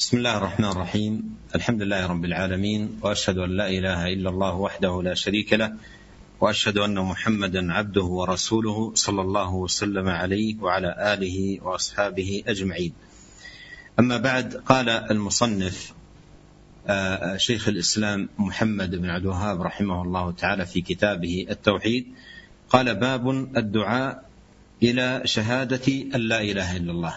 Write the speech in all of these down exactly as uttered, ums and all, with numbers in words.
بسم الله الرحمن الرحيم. الحمد لله رب العالمين، وأشهد أن لا إله إلا الله وحده لا شريك له، وأشهد أن محمدا عبده ورسوله صلى الله وسلم عليه وعلى آله وأصحابه أجمعين. أما بعد، قال المصنف شيخ الإسلام محمد بن عبد الوهاب رحمه الله تعالى في كتابه التوحيد، قال: باب الدعاء إلى شهادة أن لا إله إلا الله.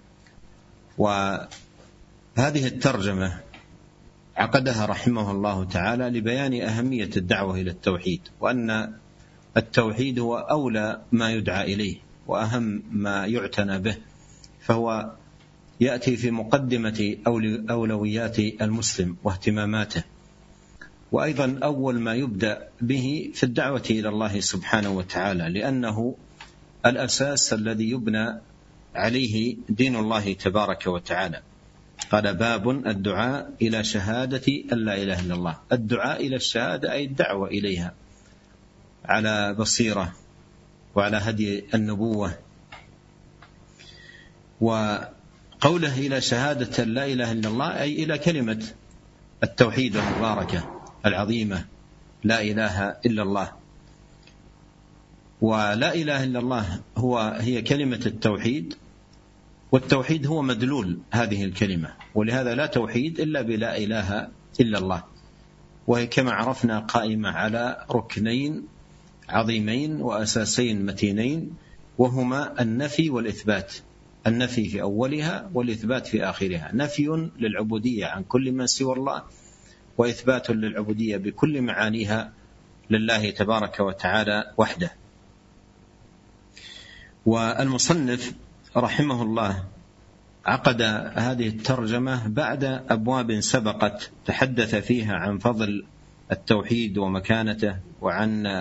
وهذه الترجمة عقدها رحمه الله تعالى لبيان أهمية الدعوة إلى التوحيد، وأن التوحيد هو أولى ما يدعى إليه وأهم ما يعتنى به، فهو يأتي في مقدمة أولويات المسلم واهتماماته، وأيضا أول ما يبدأ به في الدعوة إلى الله سبحانه وتعالى، لأنه الأساس الذي يبنى عليه دين الله تبارك وتعالى. قال: باب الدعاء إلى شهادة أن لا إله إلا الله. الدعاء إلى الشهادة أي الدعوة إليها على بصيرة وعلى هدي النبوة. وقوله إلى شهادة أن لا إله إلا الله أي إلى كلمة التوحيد المباركة العظيمة، لا إله إلا الله. ولا إله إلا الله هو هي كلمة التوحيد، والتوحيد هو مدلول هذه الكلمة، ولهذا لا توحيد إلا بلا إله إلا الله، وهي كما عرفنا قائمة على ركنين عظيمين وأساسين متينين، وهما النفي والإثبات. النفي في أولها والإثبات في آخرها. نفي للعبودية عن كل ما سوى الله، وإثبات للعبودية بكل معانيها لله تبارك وتعالى وحده. والمصنف رحمه الله عقد هذه الترجمة بعد أبواب سبقت تحدث فيها عن فضل التوحيد ومكانته، وعن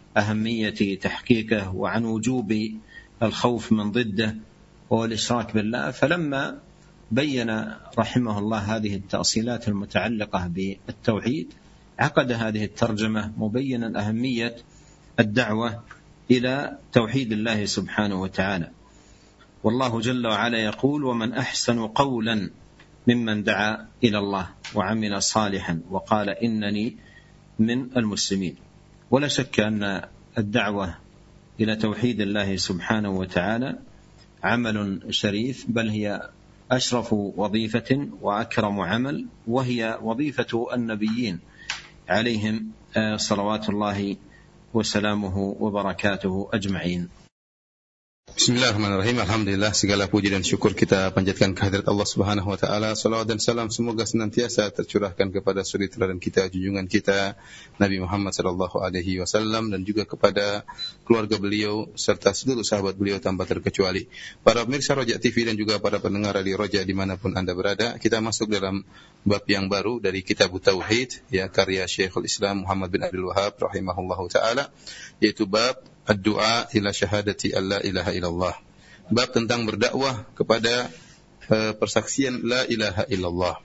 أهمية تحقيقه، وعن وجوب الخوف من ضده والإشراك بالله. فلما بين رحمه الله هذه التأصيلات المتعلقة بالتوحيد، عقد هذه الترجمة مبينا أهمية الدعوة إلى توحيد الله سبحانه وتعالى. والله جل وعلا يقول: ومن أحسن قولا ممن دعا إلى الله وعمل صالحا وقال إنني من المسلمين. ولا شك أن الدعوة إلى توحيد الله سبحانه وتعالى عمل شريف، بل هي أشرف وظيفة وأكرم عمل، وهي وظيفة النبيين عليهم صلوات الله وسلامه وبركاته أجمعين. Bismillahirrahmanirrahim. Alhamdulillah, segala puji dan syukur kita panjatkan kehadirat Allah Subhanahu wa taala. Salawat dan salam semoga senantiasa tercurahkan kepada suri teladan kita, junjungan kita Nabi Muhammad sallallahu alaihi wasallam, dan juga kepada keluarga beliau serta seluruh sahabat beliau tanpa terkecuali. Para pemirsa Roja T V dan juga para pendengar Radio Roja dimanapun Anda berada, kita masuk dalam bab yang baru dari Kitab Tauhid, ya, karya Syekhul Islam Muhammad bin Abdul Wahab rahimahullahu taala, yaitu bab ad-du'a ila syahadati alla ilaha illallah. Bab tentang berdakwah kepada uh, persaksian la ilaha illallah.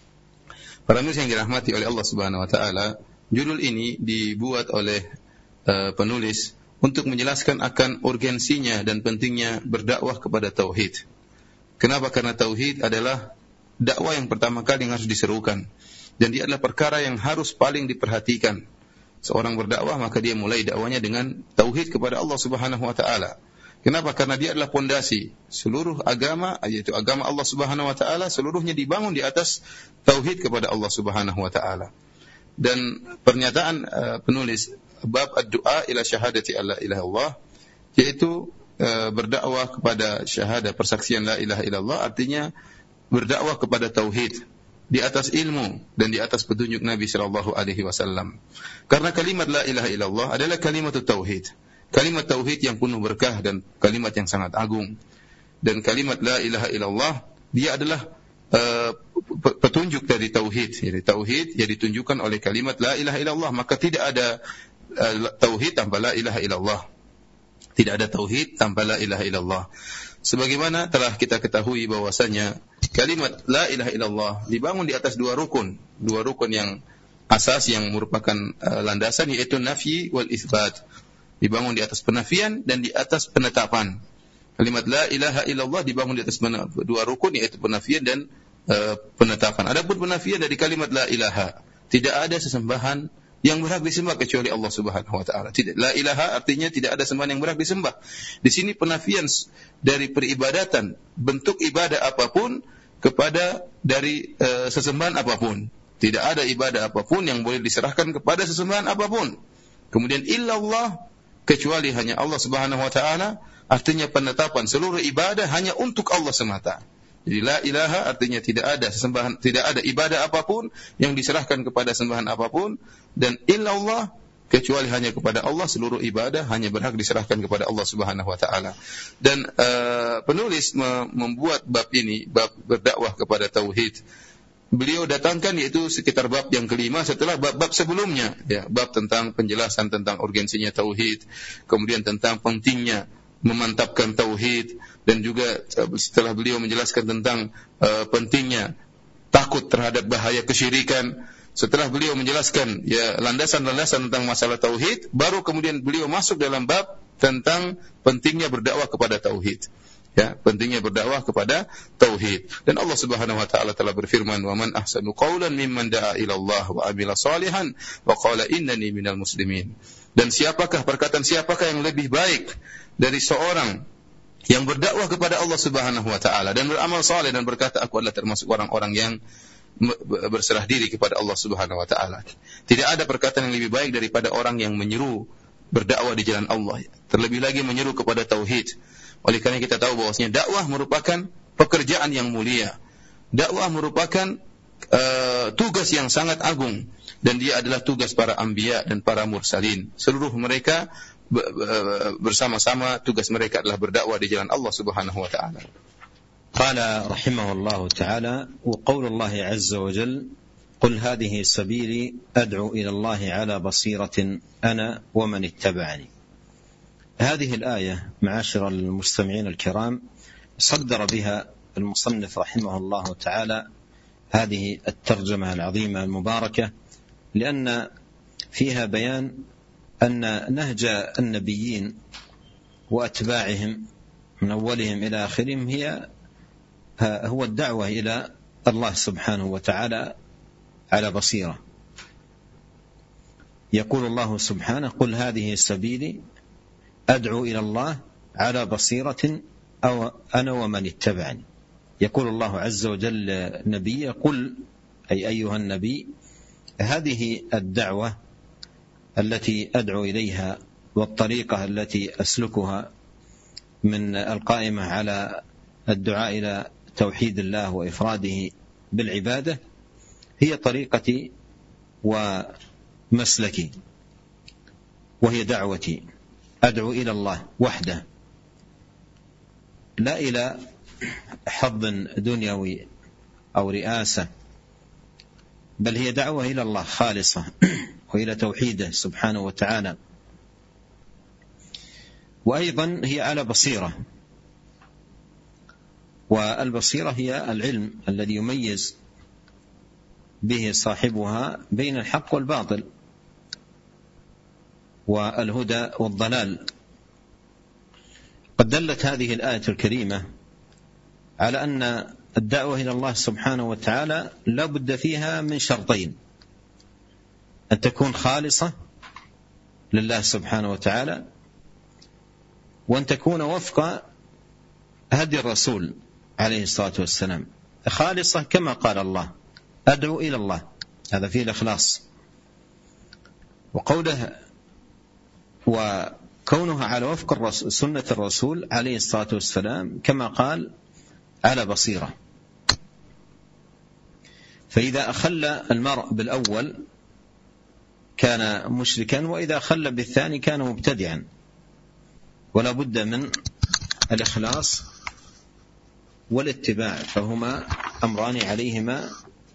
Para pemirsa yang dirahmati oleh Allah Subhanahu wa taala, judul ini dibuat oleh uh, penulis untuk menjelaskan akan urgensinya dan pentingnya berdakwah kepada tauhid. Kenapa? Karena tauhid adalah dakwah yang pertama kali yang harus diserukan, dan dia adalah perkara yang harus paling diperhatikan. Seorang berdakwah, maka dia mulai dakwanya dengan tauhid kepada Allah Subhanahu wa taala. Kenapa? Karena dia adalah pondasi seluruh agama, yaitu agama Allah Subhanahu wa taala, seluruhnya dibangun di atas tauhid kepada Allah Subhanahu wa taala. Dan pernyataan uh, penulis bab ad-du'a ila syahadati alla ilaha illallah, yaitu uh, berdakwah kepada syahadah persaksian la ilaha illallah, artinya berdakwah kepada tauhid di atas ilmu dan di atas petunjuk Nabi sallallahu alaihi wasallam. Karena kalimat la ilaha illallah adalah kalimat tauhid. Kalimat tauhid yang penuh berkah dan kalimat yang sangat agung. Dan kalimat la ilaha illallah dia adalah uh, petunjuk dari tauhid. Jadi tauhid yang ditunjukkan oleh kalimat la ilaha illallah, maka tidak ada uh, tauhid tanpa la ilaha illallah. Tidak ada tauhid tanpa la ilaha illallah. Sebagaimana telah kita ketahui bahwasanya kalimat la ilaha illallah dibangun di atas dua rukun, dua rukun yang asas yang merupakan uh, landasan, yaitu nafi wal itsbat. Dibangun di atas penafian dan di atas penetapan. Kalimat la ilaha illallah dibangun di atas dua rukun, yaitu penafian dan uh, penetapan. Adapun penafian dari kalimat la ilaha, tidak ada sesembahan yang berhak disembah kecuali Allah Subhanahu wa taala. Tidak, la ilaha artinya tidak ada sembahan yang berhak disembah. Di sini penafian dari peribadatan, bentuk ibadah apapun kepada dari uh, sesembahan apapun. Tidak ada ibadah apapun yang boleh diserahkan kepada sesembahan apapun. Kemudian illallah, kecuali hanya Allah Subhanahu wa taala, artinya penetapan seluruh ibadah hanya untuk Allah semata. Jadi la ilaha artinya tidak ada sesembahan, tidak ada ibadah apapun yang diserahkan kepada sembahan apapun, dan illallah, kecuali hanya kepada Allah seluruh ibadah hanya berhak diserahkan kepada Allah Subhanahu wa taala. Dan uh, penulis membuat bab ini, bab berdakwah kepada tauhid, beliau datangkan yaitu sekitar bab yang kelima setelah bab-bab sebelumnya, ya, bab tentang penjelasan tentang urgensinya tauhid, kemudian tentang pentingnya memantapkan tauhid, dan juga setelah beliau menjelaskan tentang uh, pentingnya takut terhadap bahaya kesyirikan. Setelah beliau menjelaskan ya landasan-landasan tentang masalah tauhid, baru kemudian beliau masuk dalam bab tentang pentingnya berdakwah kepada tauhid. Ya, pentingnya berdakwah kepada tauhid. Dan Allah Subhanahu wa taala telah berfirman, "Wa man ahsanu qawlan mimman da'a ila Allah wa 'amila shalihan wa qala innani minal muslimin." Dan siapakah, perkataan siapakah yang lebih baik dari seorang yang berdakwah kepada Allah Subhanahu wa taala dan beramal saleh dan berkata, aku adalah termasuk orang-orang yang berserah diri kepada Allah Subhanahu wa taala. Tidak ada perkataan yang lebih baik daripada orang yang menyeru berdakwah di jalan Allah, terlebih lagi menyeru kepada tauhid. Oleh karena kita tahu bahwasanya dakwah merupakan pekerjaan yang mulia. Dakwah merupakan uh, tugas yang sangat agung, dan dia adalah tugas para anbiya dan para mursalin. Seluruh mereka bersama-sama tugas mereka adalah berdakwah di jalan Allah Subhanahu wa taala. Qala rahimahullahu taala, wa qaulullah azza wa jalla, qul hadhihi sabili ad'u ila Allah ala basiratin ana wa man ittaba'ani. هذه الآية معاشر المستمعين الكرام صدر بها المصنف رحمه الله تعالى هذه الترجمة العظيمة المباركة، لأن فيها بيان أن نهج النبيين وأتباعهم من أولهم إلى آخرهم هي هو الدعوة إلى الله سبحانه وتعالى على بصيرة. يقول الله سبحانه قل هذه سبيلي أدعو إلى الله على بصيرة أو أنا ومن اتبعني. يقول الله عز وجل نبي قل أي أيها النبي هذه الدعوة التي أدعو إليها والطريقة التي أسلكها من القائمة على الدعاء إلى توحيد الله وإفراده بالعبادة هي طريقتي ومسلكي، وهي دعوتي، أدعو إلى الله وحده لا إلى حظ دنيوي أو رئاسة، بل هي دعوة إلى الله خالصة وإلى توحيده سبحانه وتعالى. وأيضا هي على بصيرة، والبصيرة هي العلم الذي يميز به صاحبها بين الحق والباطل والهدى والضلال. قد دلت هذه الآية الكريمة على أن الدعوة إلى الله سبحانه وتعالى لا بد فيها من شرطين: أن تكون خالصة لله سبحانه وتعالى، وأن تكون وفق هدي الرسول عليه الصلاة والسلام. خالصة كما قال الله أدعو إلى الله، هذا فيه الإخلاص، وقوله وكونها على وفق سنة الرسول عليه الصلاة والسلام كما قال على بصيرة. فإذا أخل المرء بالأول كان مشركا، وإذا أخل بالثاني كان مبتدعا. ولا بد من الإخلاص والاتباع، فهما أمران عليهما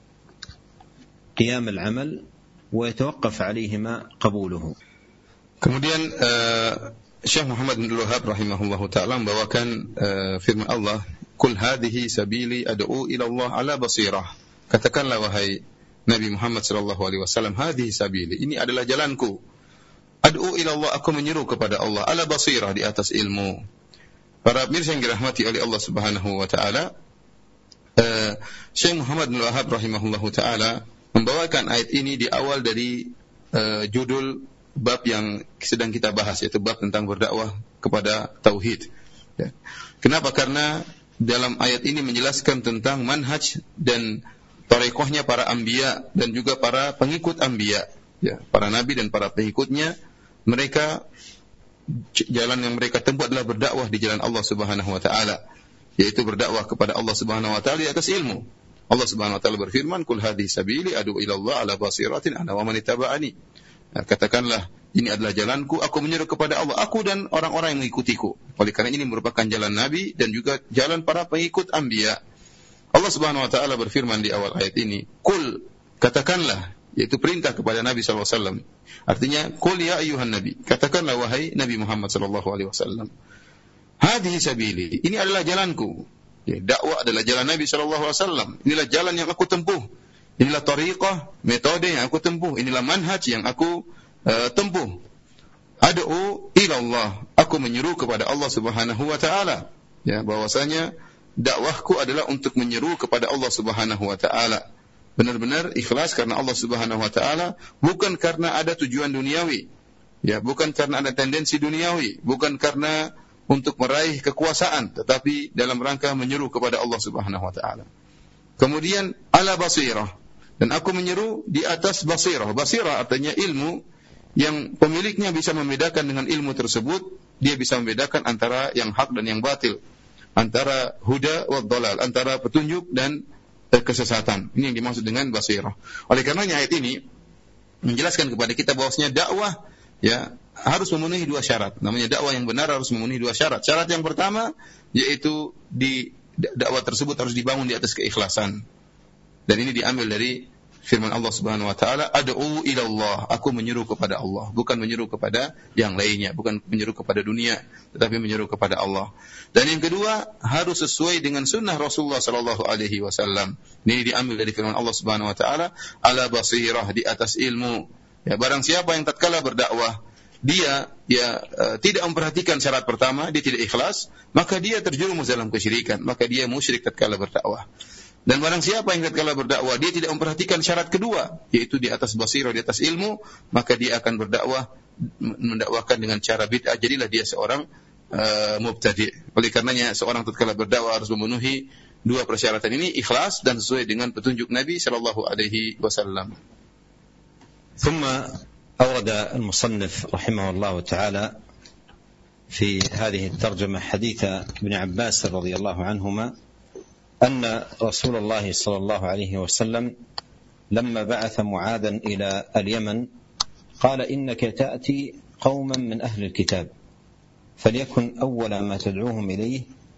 قيام العمل ويتوقف عليهما قبوله. Kemudian uh, Syekh Muhammad bin Abdul Wahhab rahimahullahu taala membawakan uh, firman Allah, "Qul hadhihi sabili ad'u ila Allah ala basirah." Katakanlah wahai Nabi Muhammad sallallahu alaihi wasallam, hadhihi sabili, ini adalah jalanku. Ad'u ila Allah, aku menyeru kepada Allah ala basirah, di atas ilmu. Para pemirsa yang dirahmati oleh Allah Subhanahu wa taala, uh, Syekh Muhammad bin Wahab rahimahullahu taala membawakan ayat ini di awal dari uh, judul bab yang sedang kita bahas, yaitu bab tentang berdakwah kepada tauhid. Ya. Kenapa? Karena dalam ayat ini menjelaskan tentang manhaj dan tarekohnya para anbiya dan juga para pengikut anbiya, ya, para nabi dan para pengikutnya. Mereka, jalan yang mereka tempuh adalah berdakwah di jalan Allah Subhanahu wa taala, yaitu berdakwah kepada Allah Subhanahu wa taala di atas ilmu. Allah Subhanahu wa taala berfirman, "Qul hadhihi sabili ad'u ila Allah ala basiratin ana wa man ittaba'ani." Nah, katakanlah, ini adalah jalanku, aku menyeru kepada Allah, aku dan orang-orang yang mengikutiku. Oleh karena ini merupakan jalan nabi dan juga jalan para pengikut anbiya. Allah Subhanahu wa taala berfirman di awal ayat ini, "Qul," katakanlah, yaitu perintah kepada Nabi sallallahu alaihi wasallam. Artinya, "Qul ya ayyuhan nabi," katakanlah wahai Nabi Muhammad sallallahu alaihi wasallam. "Hadhihi sabili," ini adalah jalanku. Ya, dakwah adalah jalan Nabi sallallahu alaihi wasallam. Inilah jalan yang aku tempuh. Inilah tariqah, metode yang aku tempuh. Inilah manhaj yang aku uh, tempuh. Ad'u ila Allah, aku menyeru kepada Allah Subhanahu wa taala. Ya, bahwasanya dakwahku adalah untuk menyeru kepada Allah Subhanahu wa taala. Benar-benar ikhlas karena Allah Subhanahu wa taala, bukan karena ada tujuan duniawi. Ya, bukan karena ada tendensi duniawi, bukan karena untuk meraih kekuasaan, tetapi dalam rangka menyeru kepada Allah Subhanahu wa taala. Kemudian ala basirah, dan aku menyeru di atas basirah. Basirah artinya ilmu yang pemiliknya bisa membedakan dengan ilmu tersebut, dia bisa membedakan antara yang hak dan yang batil, antara huda wa dhalal, antara petunjuk dan kesesatan. Ini yang dimaksud dengan basirah. Oleh karenanya ayat ini menjelaskan kepada kita bahwasanya dakwah, ya, harus memenuhi dua syarat. Namanya dakwah yang benar harus memenuhi dua syarat. Syarat yang pertama yaitu di dakwah tersebut harus dibangun di atas keikhlasan. Dan ini diambil dari firman Allah Subhanahu wa taala, "Ad'u ila Allah," aku menyeru kepada Allah, bukan menyeru kepada yang lainnya, bukan menyeru kepada dunia, tetapi menyeru kepada Allah. Dan yang kedua, harus sesuai dengan sunnah Rasulullah sallallahu alaihi wasallam. Ini diambil dari firman Allah Subhanahu wa taala, "Ala basirah," di atas ilmu. Ya, barang siapa yang tatkala berdakwah dia ya uh, tidak memperhatikan syarat pertama, dia tidak ikhlas, maka dia terjerumus dalam kesyirikan, maka dia musyrik tatkala berdakwah. Dan barang siapa yang tatkala berdakwah dia tidak memperhatikan syarat kedua, yaitu di atas basirah, di atas ilmu, maka dia akan berdakwah mendakwakan dengan cara bid'ah, jadilah dia seorang uh, mubtadi'. Oleh karenanya seorang tatkala berdakwah harus memenuhi dua persyaratan ini, ikhlas dan sesuai dengan petunjuk Nabi sallallahu alaihi wasallam. ثم أورد المصنف رحمه الله تعالى في هذه الترجمة حديث ابن عباس رضي الله عنهما أن رسول الله صلى الله عليه وسلم لما بعث معاذا إلى اليمن قال إنك تأتي قوما من أهل الكتاب فليكن أول ما تدعوهم إليه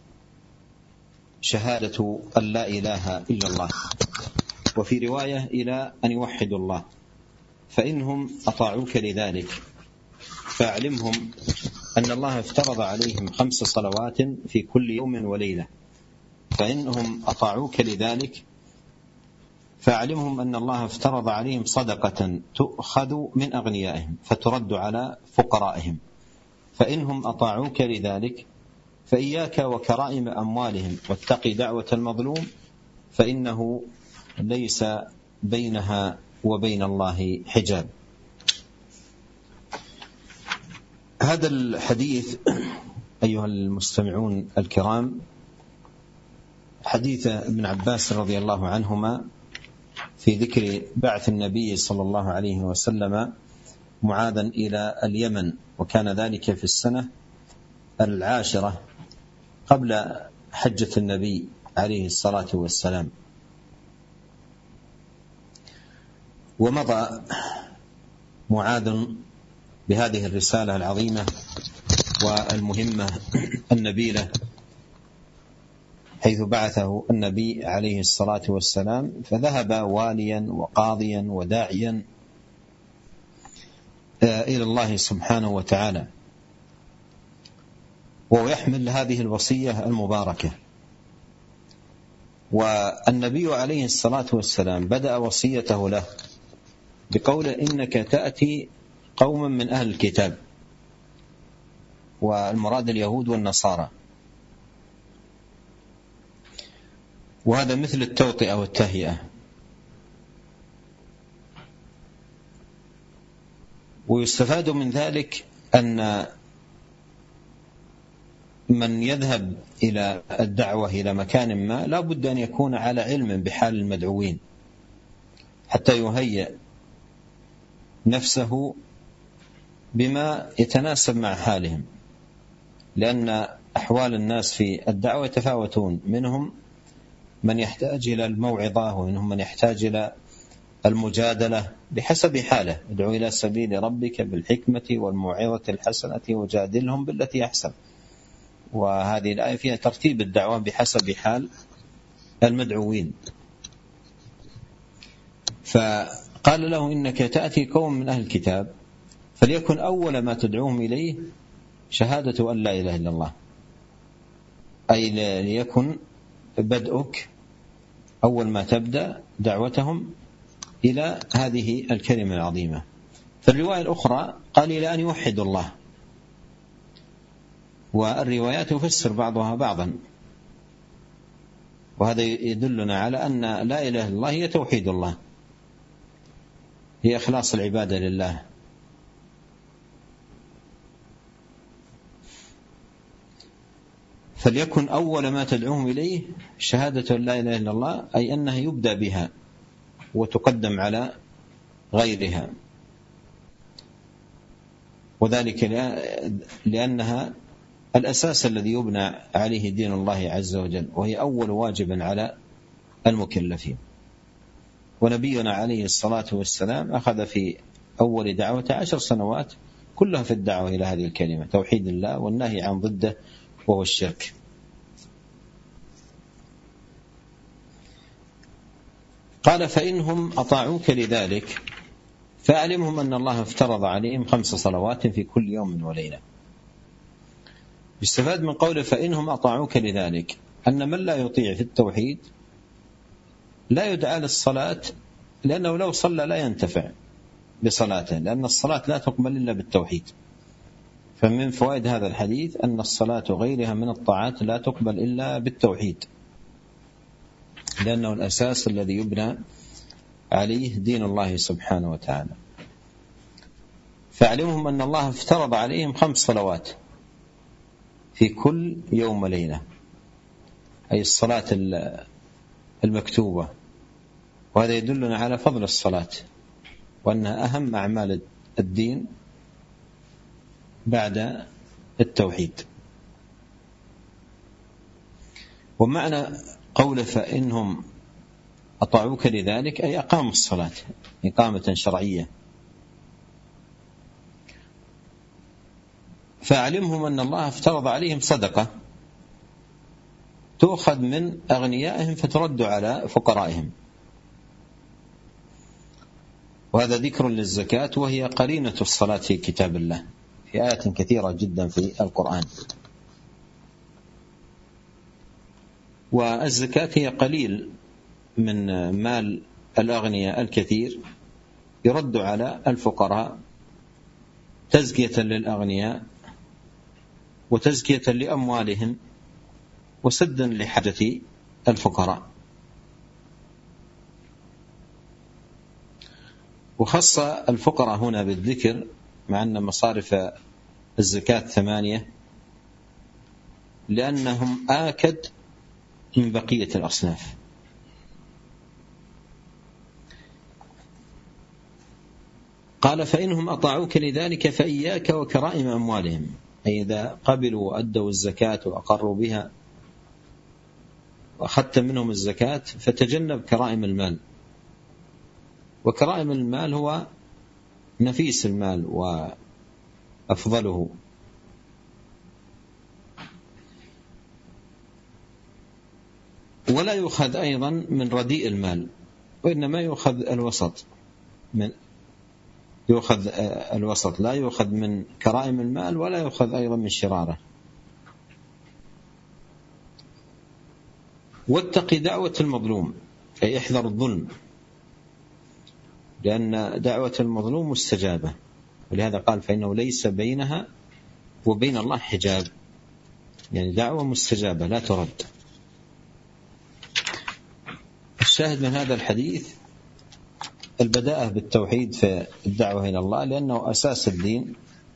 شهادة أن لا إله إلا الله، وفي رواية إلى أن يوحدوا الله، فإنهم أطاعوك لذلك فأعلمهم أن الله افترض عليهم خمس صلوات في كل يوم وليلة، فإنهم أطاعوك لذلك فأعلمهم أن الله افترض عليهم صدقة تؤخذ من أغنيائهم فترد على فقرائهم، فإنهم أطاعوك لذلك فإياك وكرائم أموالهم واتقي دعوة المظلوم فإنه ليس بينها وبين الله حجاب. هذا الحديث أيها المستمعون الكرام حديث ابن عباس رضي الله عنهما في ذكر بعث النبي صلى الله عليه وسلم معاذا إلى اليمن، وكان ذلك في السنة العاشرة قبل حجة النبي عليه الصلاة والسلام. ومضى معاذ بهذه الرسالة العظيمة والمهمة النبيلة حيث بعثه النبي عليه الصلاة والسلام، فذهب واليا وقاضيا وداعيا إلى الله سبحانه وتعالى، وهو يحمل هذه الوصية المباركة. والنبي عليه الصلاة والسلام بدأ وصيته له بقول إنك تأتي قوما من أهل الكتاب، والمراد اليهود والنصارى. وهذا مثل التوطئة والتهيئة. ويستفاد من ذلك أن من يذهب إلى الدعوة إلى مكان ما لا بد أن يكون على علم بحال المدعوين حتى يهيئ نفسه بما يتناسب مع حالهم، لأن أحوال الناس في الدعوة يتفاوتون، منهم من يحتاج إلى الموعظة ومنهم من يحتاج إلى المجادلة بحسب حاله. ادعو إلى سبيل ربك بالحكمة والموعظة الحسنة وجادلهم بالتي أحسن. وهذه الآية فيها ترتيب الدعوة بحسب حال المدعوين. فقال له إنك تأتي قوم من أهل الكتاب فليكن أول ما تدعوهم إليه شهادة أن لا إله إلا الله، أي ليكن بدءك أول ما تبدأ دعوتهم إلى هذه الكلمة العظيمة. في الرواية الأخرى قال إلى أن يوحدوا الله، والروايات تفسر بعضها بعضا، وهذا يدلنا على أن لا إله إلا الله هي توحيد الله، هي إخلاص العبادة لله. فليكن أول ما تدعوهم إليه شهادة لا إله إلا الله، أي أنها يبدأ بها وتقدم على غيرها، وذلك لأنها الأساس الذي يبنى عليه دين الله عز وجل، وهي أول واجب على المكلفين. ونبينا عليه الصلاة والسلام أخذ في أول دعوة عشر سنوات كلها في الدعوة إلى هذه الكلمة توحيد الله والنهي عن ضده وهو الشرك. قال فإنهم أطاعوك لذلك فأعلمهم أن الله افترض عليهم خمس صلوات في كل يوم وليلة. يستفاد من قوله فإنهم أطاعوك لذلك أن من لا يطيع في التوحيد لا يدعى للصلاة، لأنه لو صلى لا ينتفع بصلاته، لأن الصلاة لا تقبل إلا بالتوحيد. فمن فوائد هذا الحديث أن الصلاة وغيرها من الطاعات لا تقبل إلا بالتوحيد، لأنه الأساس الذي يبنى عليه دين الله سبحانه وتعالى. فاعلمهم أن الله افترض عليهم خمس صلوات في كل يوم وليلة، أي الصلاة المكتوبة، وهذا يدلنا على فضل الصلاة وأنها أهم أعمال الدين بعد التوحيد. ومعنى قوله فإنهم أطاعوك لذلك أي أقاموا الصلاة إقامة شرعية. فأعلمهم أن الله افترض عليهم صدقة تؤخذ من أغنيائهم فترد على فقرائهم، وهذا ذكر للزكاة وهي قرينة الصلاة في كتاب الله في آيات كثيرة جدا في القرآن. والزكاة هي قليل من مال الأغنياء الكثير يرد على الفقراء تزكية للأغنياء وتزكية لأموالهم وسدا لحاجة الفقراء. وخص الفقراء هنا بالذكر مع أن مصارف الزكاة ثمانية لأنهم آكد من بقية الأصناف. قال فإنهم أطاعوك لذلك فإياك وكرائم أموالهم، أي إذا قبلوا وأدوا الزكاة وأقروا بها وأخذت منهم الزكاة فتجنب كرائم المال. وكرائم المال هو نفيس المال وأفضله، ولا يؤخذ أيضا من رديء المال، وإنما يؤخذ الوسط، من يؤخذ الوسط، لا يؤخذ من كرائم المال ولا يؤخذ أيضا من شراره. واتق دعوة المظلوم، أي احذر الظلم، لأن دعوة المظلوم مستجابة، ولهذا قال فإنه ليس بينها وبين الله حجاب، يعني دعوة مستجابة لا ترد. الشاهد من هذا الحديث البداءة بالتوحيد في الدعوة إلى الله لأنه أساس الدين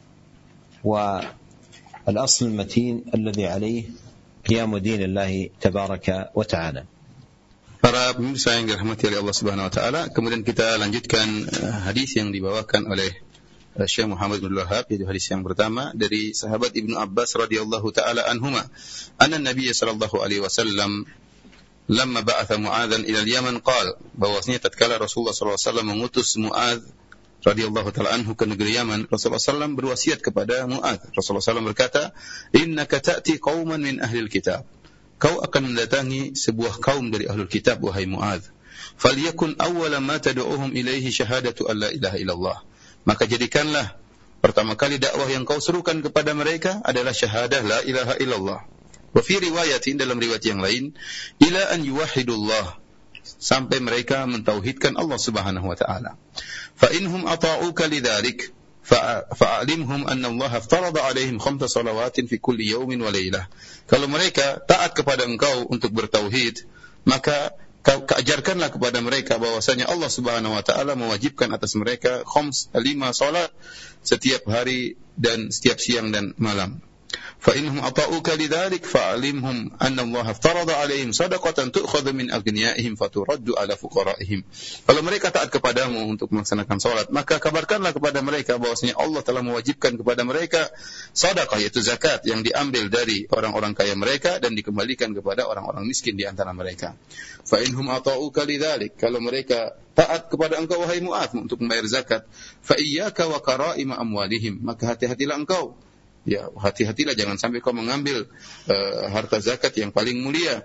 والأصل المتين الذي عليه قيام دين الله تبارك وتعالى. Para pemirsa yang dirahmati oleh Allah Subhanahu wa taala, kemudian kita lanjutkan hadis yang dibawakan oleh Syekh Muhammad bin Wahab, yaitu hadis yang pertama dari sahabat Ibnu Abbas radhiyallahu taala anhuma, anna Nabiy sallallahu alaihi wasallam lamma ba'atha Mu'adzan ila al-Yaman qala, bahwasanya tatkala Rasulullah sallallahu alaihi wasallam mengutus Mu'adz radhiyallahu taala anhu ke negeri Yaman, Rasulullah sallallahu alaihi wasallam berwasiat kepada Mu'adz. Rasulullah sallallahu alaihi wasallam berkata, innaka ta'ti qauman min ahli al-kitab, kau akan mendatangi sebuah kaum dari ahlul kitab, wahai Mu'adz. Falyakun awwala ma tad'uuhum ilaihi syahadatu an la ilaha illallah, maka jadikanlah pertama kali dakwah yang kau serukan kepada mereka adalah syahadah la ilaha illallah. Wa fi riwayatin, dalam riwayat yang lain, ila an yuwahhidullah, sampai mereka mentauhidkan Allah Subhanahu wa taala. Fa inhum ata'uka lidzalik fa'alimhum anna Allah aftarada alaihim khamsa salawatin fi kulli yawmin wa lailah. Kalau mereka taat kepada engkau untuk bertauhid, maka ajarkanlah kepada mereka bahwasanya Allah Subhanahu wa taala mewajibkan atas mereka khams, lima salat setiap hari dan setiap siang dan malam. Fa innahum ata'uka lidzalik fa'alimhum anna Allah aftarada alaihim shadaqatan tu'khadhu min aghniyaihim faturaddu ala fuqaraihim. Kalau mereka taat kepadamu untuk melaksanakan salat, maka kabarkanlah kepada mereka bahwasanya Allah telah mewajibkan kepada mereka sedekah, yaitu zakat, yang diambil dari orang-orang kaya mereka dan dikembalikan kepada orang-orang miskin di antara mereka. Fa innahum ata'uka lidzalik, kalau mereka taat kepada engkau wahai Mu'adz untuk membayar zakat, fa iyyaka wa kara'ima amwalihim, maka hati-hatilah engkau, ya, hati-hatilah jangan sampai kau mengambil uh, harta zakat yang paling mulia.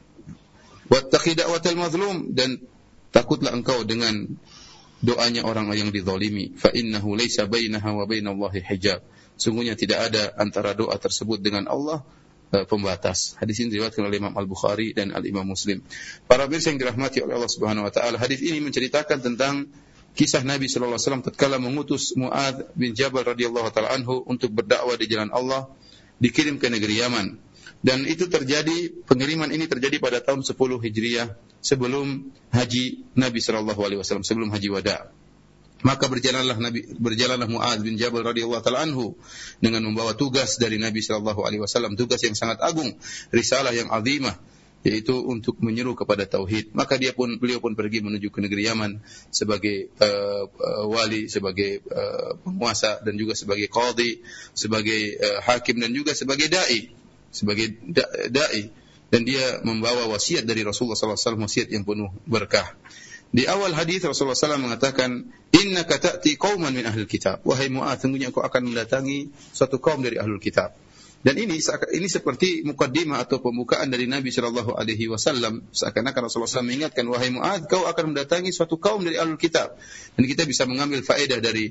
Wattaqi da'watal mazlum, dan takutlah engkau dengan doanya orang yang dizalimi. Fa innahu laisa bainaha wa bainallahi hijab, sungguhnya tidak ada antara doa tersebut dengan Allah uh, pembatas. Hadis ini diriwayatkan oleh Imam Al-Bukhari dan Al-Imam Muslim. Para pemirsa yang dirahmati oleh Allah Subhanahu wa taala, hadis ini menceritakan tentang kisah Nabi sallallahu alaihi wasallam tatkala mengutus Mu'adz bin Jabal radhiyallahu taala anhu untuk berdakwah di jalan Allah, dikirim ke negeri Yaman. Dan itu terjadi, pengiriman ini terjadi pada tahun sepuluh Hijriah, sebelum haji Nabi sallallahu alaihi wasallam, sebelum haji wada. Maka berjalanlah Nabi berjalanlah Mu'adz bin Jabal radhiyallahu taala anhu dengan membawa tugas dari Nabi sallallahu alaihi wasallam, tugas yang sangat agung, risalah yang azimah, yaitu untuk menyeru kepada tauhid. Maka dia pun beliau pun pergi menuju ke negeri Yaman sebagai uh, uh, wali, sebagai uh, penguasa, dan juga sebagai qadhi, sebagai uh, hakim, dan juga sebagai dai, sebagai da- dai. Dan dia membawa wasiat dari Rasulullah sallallahu alaihi wasallam, wasiat yang penuh berkah. Di awal hadis Rasulullah sallallahu alaihi wasallam mengatakan, innaka ta'ti qauman min ahlil kitab, wahai Mu'adz, sungguhnya engkau akan mendatangi suatu kaum dari ahlul kitab. Dan ini ini seperti mukaddimah atau pembukaan dari Nabi sallallahu alaihi wasallam, seakan-akan Rasulullah sallallahu alaihi wasallam mengingatkan, wahai Mu'adz, kau akan mendatangi suatu kaum dari ahlul kitab. Dan kita bisa mengambil faedah dari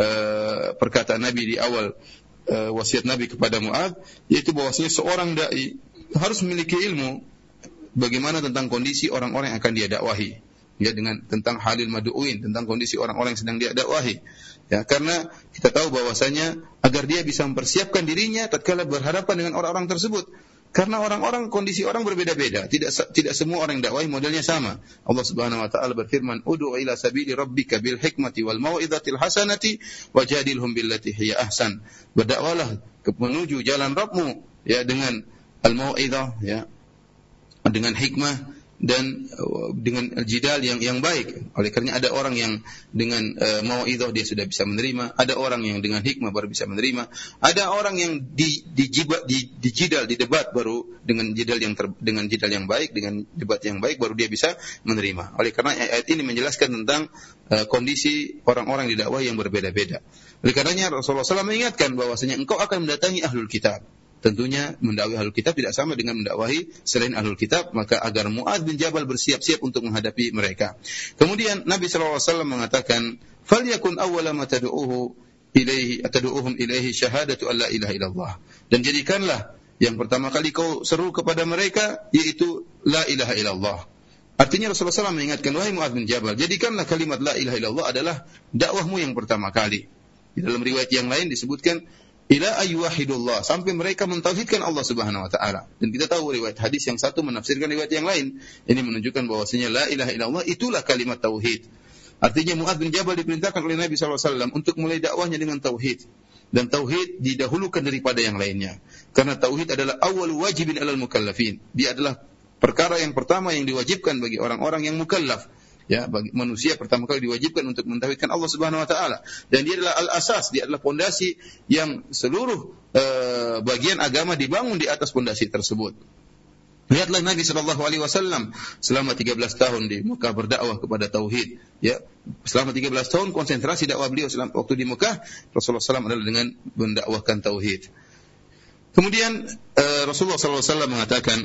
uh, perkataan Nabi di awal uh, wasiat Nabi kepada Mu'adz, yaitu bahwasanya seorang dai harus memiliki ilmu bagaimana tentang kondisi orang-orang yang akan dia dakwahi, ya, dengan tentang halil mad'uin, tentang kondisi orang-orang yang sedang dia dakwahi. Ya, karena kita tahu bahwasanya agar dia bisa mempersiapkan dirinya tatkala berhadapan dengan orang-orang tersebut. Karena orang-orang, kondisi orang berbeda-beda, tidak tidak semua orang yang dakwahi modelnya sama. Allah Subhanahu wa taala berfirman, ud'u ila sabili rabbika bil hikmati wal mau'izatil hasanati wajadilhum billati hiya ahsan. Berdakwalah menuju jalan Rabbmu, ya, dengan al mau'izah, ya, dengan hikmah dan dengan jidal yang yang baik. Oleh kerana ada orang yang dengan uh, mau'izah dia sudah bisa menerima, ada orang yang dengan hikmah baru bisa menerima, ada orang yang di di di, di jidal, di debat baru dengan jidal yang ter, dengan jidal yang baik, dengan debat yang baik baru dia bisa menerima. Oleh kerana ayat ini menjelaskan tentang uh, kondisi orang-orang di dakwah yang berbeda-beda. Oleh karenanya Rasulullah sallallahu alaihi wasallam mengingatkan bahwasanya engkau akan mendatangi ahlul kitab. Tentunya mendakwahi ahlul kitab tidak sama dengan mendakwahi selain ahlul kitab, maka agar Mu'adz bin Jabal bersiap-siap untuk menghadapi mereka. Kemudian Nabi sallallahu alaihi wasallam mengatakan, "Falyakun awwala ma tad'uuhu ilaihi atad'uuhum ilaihi syahadatu an la ilaha illallah." Dan jadikanlah yang pertama kali kau seru kepada mereka yaitu la ilaha illallah. Artinya Rasulullah sallallahu alaihi wasallam mengingatkan, wahai Mu'adz bin Jabal, jadikanlah kalimat la ilaha illallah adalah dakwahmu yang pertama kali. Di dalam riwayat yang lain disebutkan ila ayyuhidullah, sampai mereka mentauhidkan Allah Subhanahu wa taala. Dan kita tahu riwayat hadis yang satu menafsirkan riwayat yang lain. Ini menunjukkan bahwasanya la ilaha illallah itulah kalimat tauhid. Artinya Mu'adz bin Jabal diperintahkan oleh Nabi sallallahu alaihi wasallam untuk mulai dakwahnya dengan tauhid. Dan tauhid didahulukan daripada yang lainnya. Karena tauhid adalah awal wajibin alal mukallafin. Dia adalah perkara yang pertama yang diwajibkan bagi orang-orang yang mukallaf. Ya, bagi manusia pertama kali diwajibkan untuk mentauhidkan Allah Subhanahu wa taala. Dan dia adalah al-asas, dia adalah pondasi yang seluruh uh, bagian agama dibangun di atas pondasi tersebut. Lihatlah Nabi sallallahu alaihi wasallam selama tiga belas tahun di Mekah berdakwah kepada tauhid. Ya, selama tiga belas tahun konsentrasi dakwah beliau selama waktu di Mekah, Rasulullah sallallahu alaihi wasallam adalah dengan mendakwahkan tauhid. Kemudian uh, Rasulullah sallallahu alaihi wasallam mengatakan,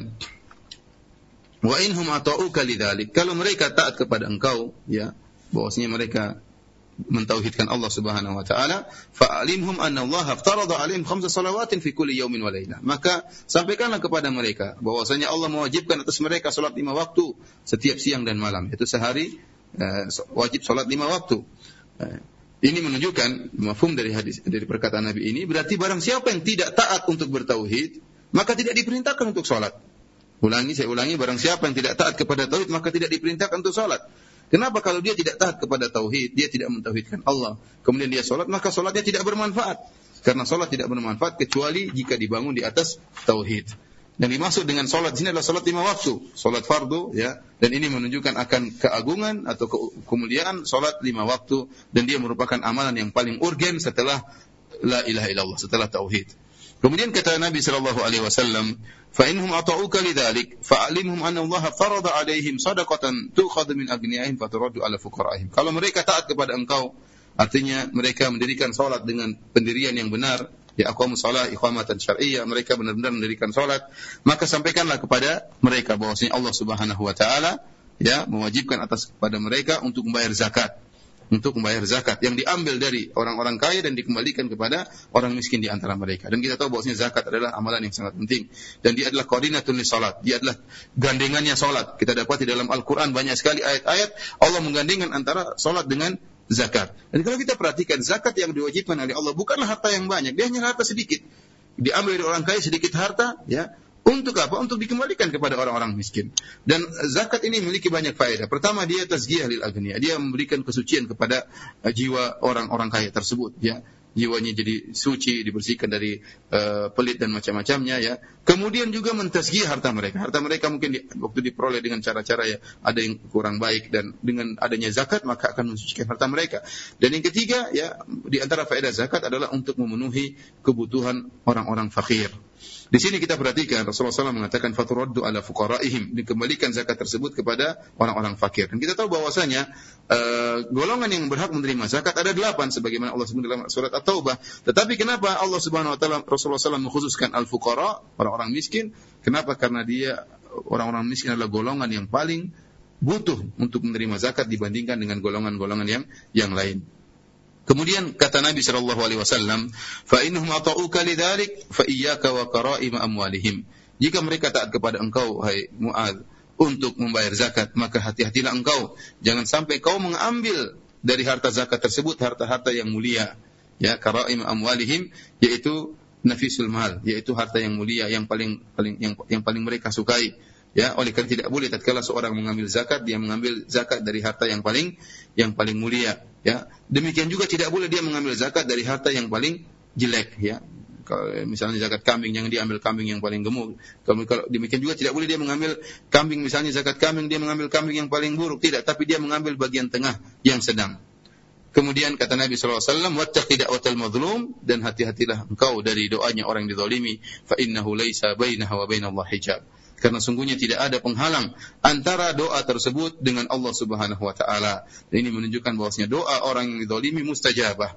wa inhum ata'uka lidzalik, kalau mereka taat kepada engkau, ya, bahwasanya mereka mentauhidkan Allah Subhanahu wa taala, fa'alimhum anna Allah aftarada 'alaihim khamsa salawatin fi kulli yawmin wa lailah. Maka sampaikanlah kepada mereka bahwasanya Allah mewajibkan atas mereka salat lima waktu setiap siang dan malam, yaitu sehari uh, wajib salat lima waktu. Uh, ini menunjukkan mafhum dari hadis dari perkataan Nabi ini, berarti barang siapa yang tidak taat untuk bertauhid, maka tidak diperintahkan untuk salat. Ulangi, saya ulangi, barang siapa yang tidak taat kepada tauhid maka tidak diperintahkan untuk salat. Kenapa? Kalau dia tidak taat kepada tauhid, dia tidak mentauhidkan Allah, kemudian dia salat, maka salatnya tidak bermanfaat. Karena salat tidak bermanfaat kecuali jika dibangun di atas tauhid. Dan dimaksud dengan salat di sini adalah salat lima waktu, salat fardu, ya. Dan ini menunjukkan akan keagungan atau ke- kemuliaan salat lima waktu, dan dia merupakan amalan yang paling urgen setelah la ilaha illallah, setelah tauhid. Kemudian kata Nabi sallallahu alaihi wasallam, fa inhum ata'uka lidzalik fa'alimhum anna Allah farada 'alaihim shadaqatan tu'khadhu min aghniyaihim faturaddu 'ala fuqara'ihim. Kalau mereka taat kepada engkau, artinya mereka mendirikan salat dengan pendirian yang benar, ya, aqamus shalah iqamatan syar'iyyah, mereka benar-benar mendirikan salat, maka sampaikanlah kepada mereka bahwasanya Allah Subhanahu wa taala, ya, mewajibkan atas kepada mereka untuk membayar zakat. Untuk membayar zakat yang diambil dari orang-orang kaya dan dikembalikan kepada orang miskin di antara mereka. Dan kita tahu bahwasanya zakat adalah amalan yang sangat penting, dan dia adalah koordinatun lis salat, dia adalah gandengannya salat. Kita dapati dalam Al-Qur'an banyak sekali ayat-ayat Allah menggandengkan antara salat dengan zakat. Dan kalau kita perhatikan, zakat yang diwajibkan oleh Allah bukanlah harta yang banyak, dia hanya harta sedikit. Diambil dari orang kaya sedikit harta, ya. Untuk apa? Untuk dikembalikan kepada orang-orang miskin. Dan zakat ini memiliki banyak faedah. Pertama, dia tazkiyah lil agniya. Dia memberikan kesucian kepada uh, jiwa orang-orang kaya tersebut, ya. Jiwanya jadi suci, dibersihkan dari uh, pelit dan macam-macamnya, ya. Kemudian juga mentazkiyah harta mereka. Harta mereka mungkin di, waktu diperoleh dengan cara-cara, ya, ada yang kurang baik, dan dengan adanya zakat maka akan mensucikan harta mereka. Dan yang ketiga, ya, di antara faedah zakat adalah untuk memenuhi kebutuhan orang-orang fakir. Di sini kita perhatikan Rasulullah shallallahu alaihi wasallam mengatakan faturaddu ala fuqaraihim, dikembalikan zakat tersebut kepada orang-orang fakir. Dan kita tahu bahwasanya uh, golongan yang berhak menerima zakat ada delapan sebagaimana Allah sebut dalam surat At-Taubah. Tetapi kenapa Allah Subhanahu wa taala Rasulullah shallallahu alaihi wasallam mengkhususkan al-fuqara, orang-orang miskin? Kenapa? Karena dia orang-orang miskin adalah golongan yang paling butuh untuk menerima zakat dibandingkan dengan golongan-golongan yang yang lain. Kemudian kata Nabi sallallahu alaihi wasallam, fa innahum ata'uka lidzalik fa iyyaka wa qara'im amwalihim. Jika mereka taat kepada engkau, hai Mu'adz, untuk membayar zakat, maka hati-hatilah engkau, jangan sampai kau mengambil dari harta zakat tersebut harta-harta yang mulia, ya, qara'im amwalihim, yaitu nafisul mal, yaitu harta yang mulia, yang paling paling yang, yang paling mereka sukai. Ya, oleh karena tidak boleh tatkala seorang mengambil zakat, dia mengambil zakat dari harta yang paling yang paling mulia, ya. Demikian juga tidak boleh dia mengambil zakat dari harta yang paling jelek, ya. Kalau misalnya zakat kambing, jangan diambil kambing yang paling gemuk. Kalau, kalau demikian juga tidak boleh dia mengambil kambing, misalnya zakat kambing, dia mengambil kambing yang paling buruk, tidak, tapi dia mengambil bagian tengah yang sedang. Kemudian kata Nabi sallallahu alaihi wasallam, wattaqi da'watal mazlum, dan hati-hatilah engkau dari doanya orang yang dizalimi, fa innahu laisa bainahu wa bainallahi hijab. Karena sungguhnya tidak ada penghalang antara doa tersebut dengan Allah Subhanahu wa taala. Ini menunjukkan bahwasanya doa orang yang dizalimi mustajabah.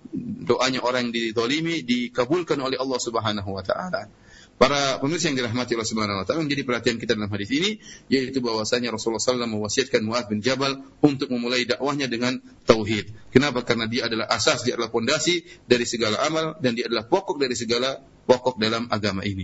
Doanya orang yang dizalimi dikabulkan oleh Allah Subhanahu wa taala. Para pemirsa yang dirahmati Allah Subhanahu wa taala, menjadi perhatian kita dalam hadis ini yaitu bahwasanya Rasulullah sallallahu alaihi wasallam mewasiatkan Mu'adz bin Jabal untuk memulai dakwahnya dengan tauhid. Kenapa? Karena dia adalah asas, dia adalah pondasi dari segala amal, dan dia adalah pokok dari segala pokok dalam agama ini.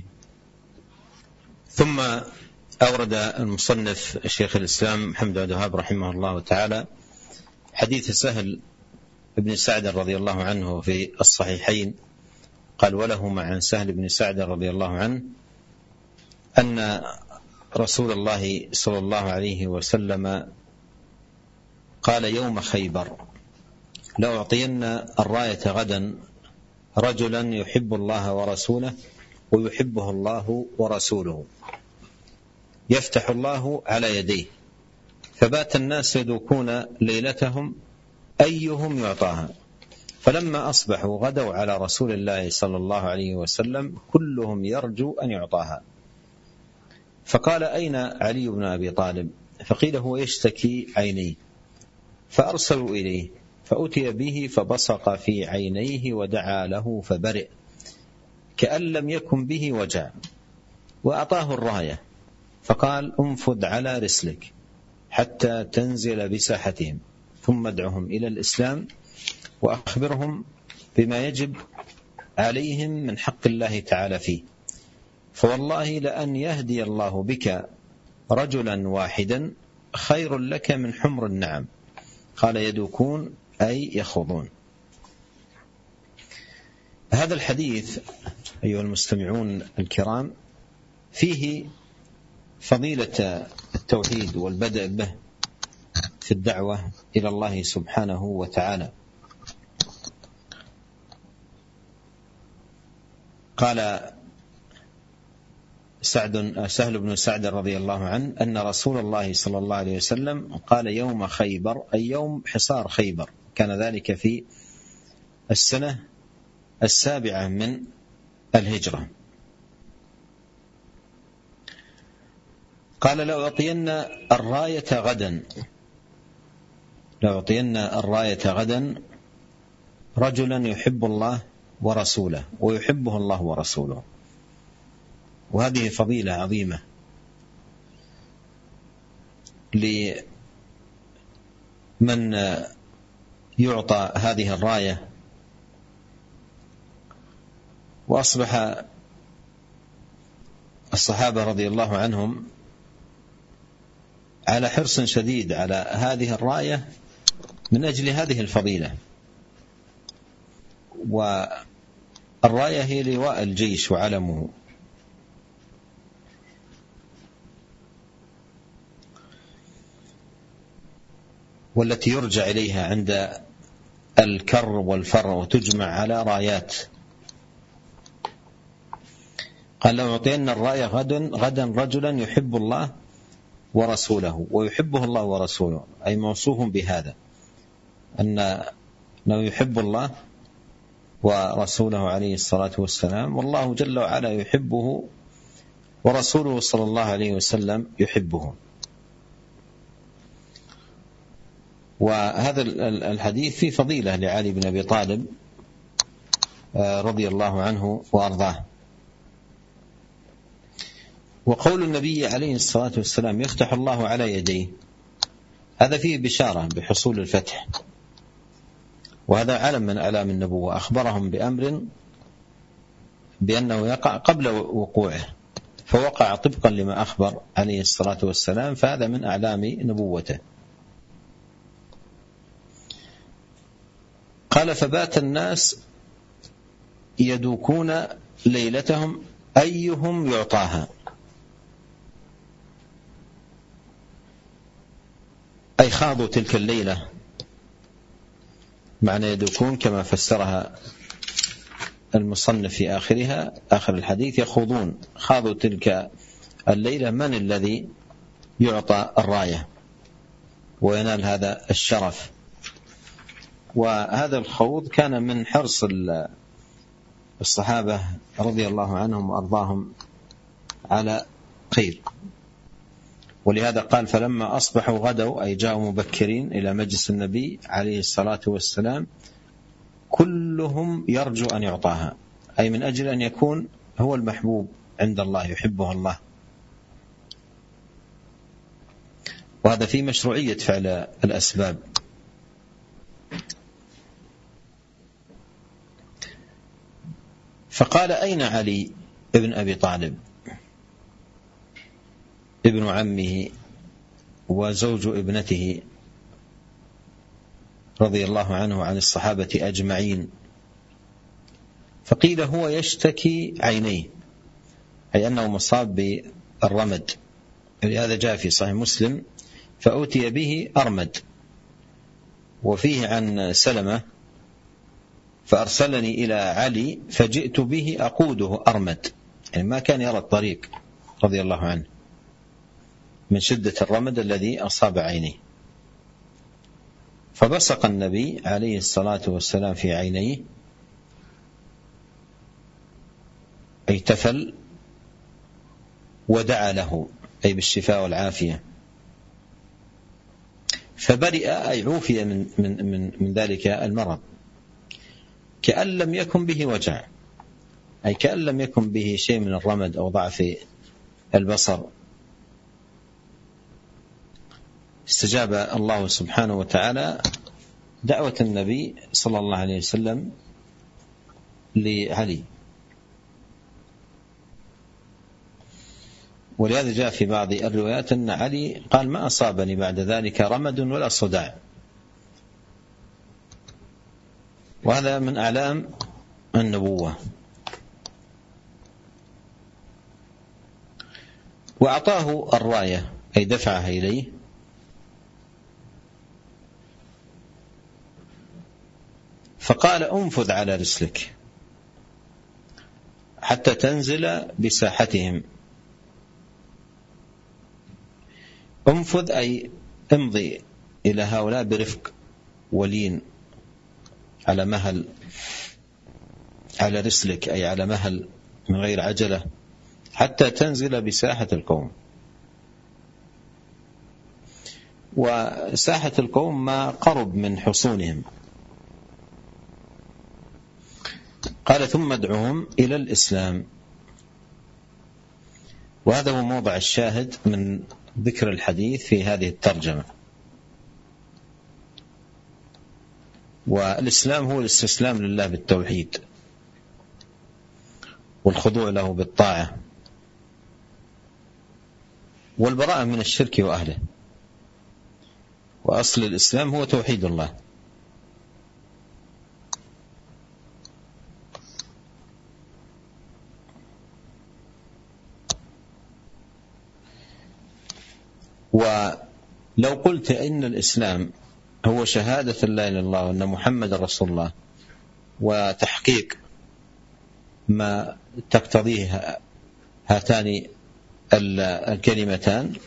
ثم أورد المصنف الشيخ الإسلام محمد عبد الوهاب رحمه الله تعالى حديث سهل بن سعد رضي الله عنه في الصحيحين قال: ولهما عن سهل بن سعد رضي الله عنه أن رسول الله صلى الله عليه وسلم قال يوم خيبر: لأعطين الراية غدا رجلا يحب الله ورسوله ويحبه الله ورسوله، يفتح الله على يديه. فبات الناس يدوكون ليلتهم أيهم يعطاها، فلما أصبحوا غدوا على رسول الله صلى الله عليه وسلم كلهم يرجو أن يعطاها. فقال: أين علي بن أبي طالب؟ فقيل: هو يشتكي عينيه. فأرسلوا إليه فأتي به فبصق في عينيه ودعا له فبرئ كأن لم يكن به وجع، وأعطاه الراية فقال: انفذ على رسلك حتى تنزل بساحتهم، ثم ادعهم إلى الإسلام وأخبرهم بما يجب عليهم من حق الله تعالى فيه، فوالله لأن يهدي الله بك رجلا واحدا خير لك من حمر النعم. قال: يدوكون أي يخوضون. هذا الحديث أيها المستمعون الكرام فيه فضيلة التوحيد والبدء به في الدعوة إلى الله سبحانه وتعالى. قال سعد سهل بن سعد رضي الله عنه أن رسول الله صلى الله عليه وسلم قال يوم خيبر، أي يوم حصار خيبر، كان ذلك في السنة السابعة من الهجرة. قال: لأعطين الراية غدا لأعطين الراية غدا رجلا يحب الله ورسوله ويحبه الله ورسوله. وهذه فضيلة عظيمة لمن يعطى هذه الراية. وأصبح الصحابة رضي الله عنهم على حرص شديد على هذه الراية من أجل هذه الفضيلة. والراية هي لواء الجيش وعلمه، والتي يرجع إليها عند الكر والفر وتجمع على رايات. قال: لأعطين الراية غدا غدا رجلا يحب الله ورسوله ويحبه الله ورسوله، أي موصوف بهذا أنه يحب الله ورسوله عليه الصلاة والسلام، والله جل وعلا يحبه ورسوله صلى الله عليه وسلم يحبه. وهذا الحديث فيه فضيلة لعلي بن أبي طالب رضي الله عنه وأرضاه. وقول النبي عليه الصلاة والسلام يفتح الله على يديه، هذا فيه بشارة بحصول الفتح، وهذا علم من أعلام النبوة، أخبرهم بأمر بأنه يقع قبل وقوعه فوقع طبقا لما أخبر عليه الصلاة والسلام، فهذا من أعلام نبوته. قال: فبات الناس يدوكون ليلتهم أيهم يعطاها، أي خاضوا تلك الليلة. معنى يدوكون كما فسرها المصنف في آخرها آخر الحديث، يخوضون، خاضوا تلك الليلة من الذي يعطى الراية وينال هذا الشرف. وهذا الخوض كان من حرص الصحابة رضي الله عنهم وأرضاهم على خير. ولهذا قال: فلما أصبحوا غدوا، أي جاءوا مبكرين إلى مجلس النبي عليه الصلاة والسلام كلهم يرجو أن يعطاها، أي من أجل أن يكون هو المحبوب عند الله، يحبه الله. وهذا في مشروعية فعل الأسباب. فقال: أين علي ابن أبي طالب ابن عمه وزوج ابنته رضي الله عنه وعن الصحابة أجمعين؟ فقيل هو يشتكي عينيه، أي أنه مصاب بالرمد، هذا جاء في صحيح مسلم فأتي به أرمد. وفيه عن سلمة فأرسلني إلى علي فجئت به أقوده أرمد، يعني ما كان يرى الطريق رضي الله عنه من شدة الرمد الذي أصاب عينيه. فبصق النبي عليه الصلاة والسلام في عينيه، أي تفل، ودعا له أي بالشفاء والعافية، فبرئ أي عوفي من, من, من, من ذلك المرض كأن لم يكن به وجع، أي كأن لم يكن به شيء من الرمد أو ضعف البصر. استجاب الله سبحانه وتعالى دعوة النبي صلى الله عليه وسلم لعلي. ولهذا جاء في بعض الروايات أن علي قال ما أصابني بعد ذلك رمد ولا صداع، وهذا من أعلام النبوة. وأعطاه الراية أي دفعها إليه، فقال أنفذ على رسلك حتى تنزل بساحتهم. انفذ أي امضي إلى هؤلاء برفق ولين، على مهل، على رسلك أي على مهل من غير عجلة، حتى تنزل بساحة القوم. وساحة القوم ما قرب من حصونهم. قال ثم ادعوهم إلى الإسلام. وهذا هو موضع الشاهد من ذكر الحديث في هذه الترجمة. والإسلام هو الاستسلام لله بالتوحيد والخضوع له بالطاعة والبراءة من الشرك وأهله. وأصل الإسلام هو توحيد الله. ولو قلت إن الإسلام هو شهادة لا إله إلا الله وأن محمد رسول الله وتحقيق ما تقتضيه هاتان الكلمتان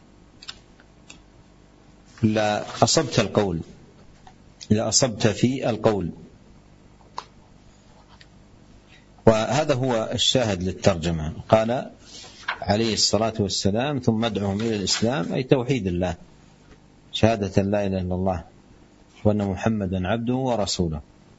لا أصبت القول، لا أصبت في القول. وهذا هو الشاهد للترجمة. قال عليه الصلاة والسلام ثم ادعوهم إلى الإسلام أي توحيد الله، شهادة لا إله إلا الله وأن محمدا عبده ورسوله.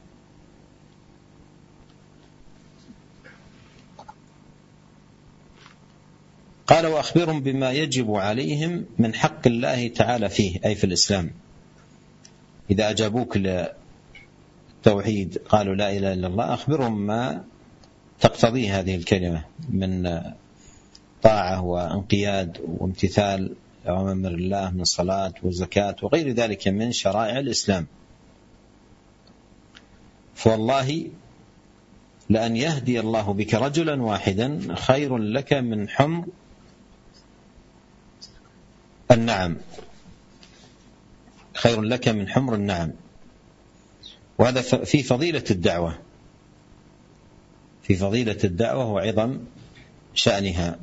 قال وأخبرهم بما يجب عليهم من حق الله تعالى فيه أي في الإسلام. إذا أجابوك للتوحيد قالوا لا إله إلا الله، أخبرهم ما تقتضيه هذه الكلمة من طاعة وانقياد وامتثال أوامر الله من صلاة وزكاة وغير ذلك من شرائع الإسلام. فوالله لأن يهدي الله بك رجلا واحدا خير لك من حمر النعم، خير لك من حمر النعم. وهذا في فضيلة الدعوة، في فضيلة الدعوة وعظم شأنها.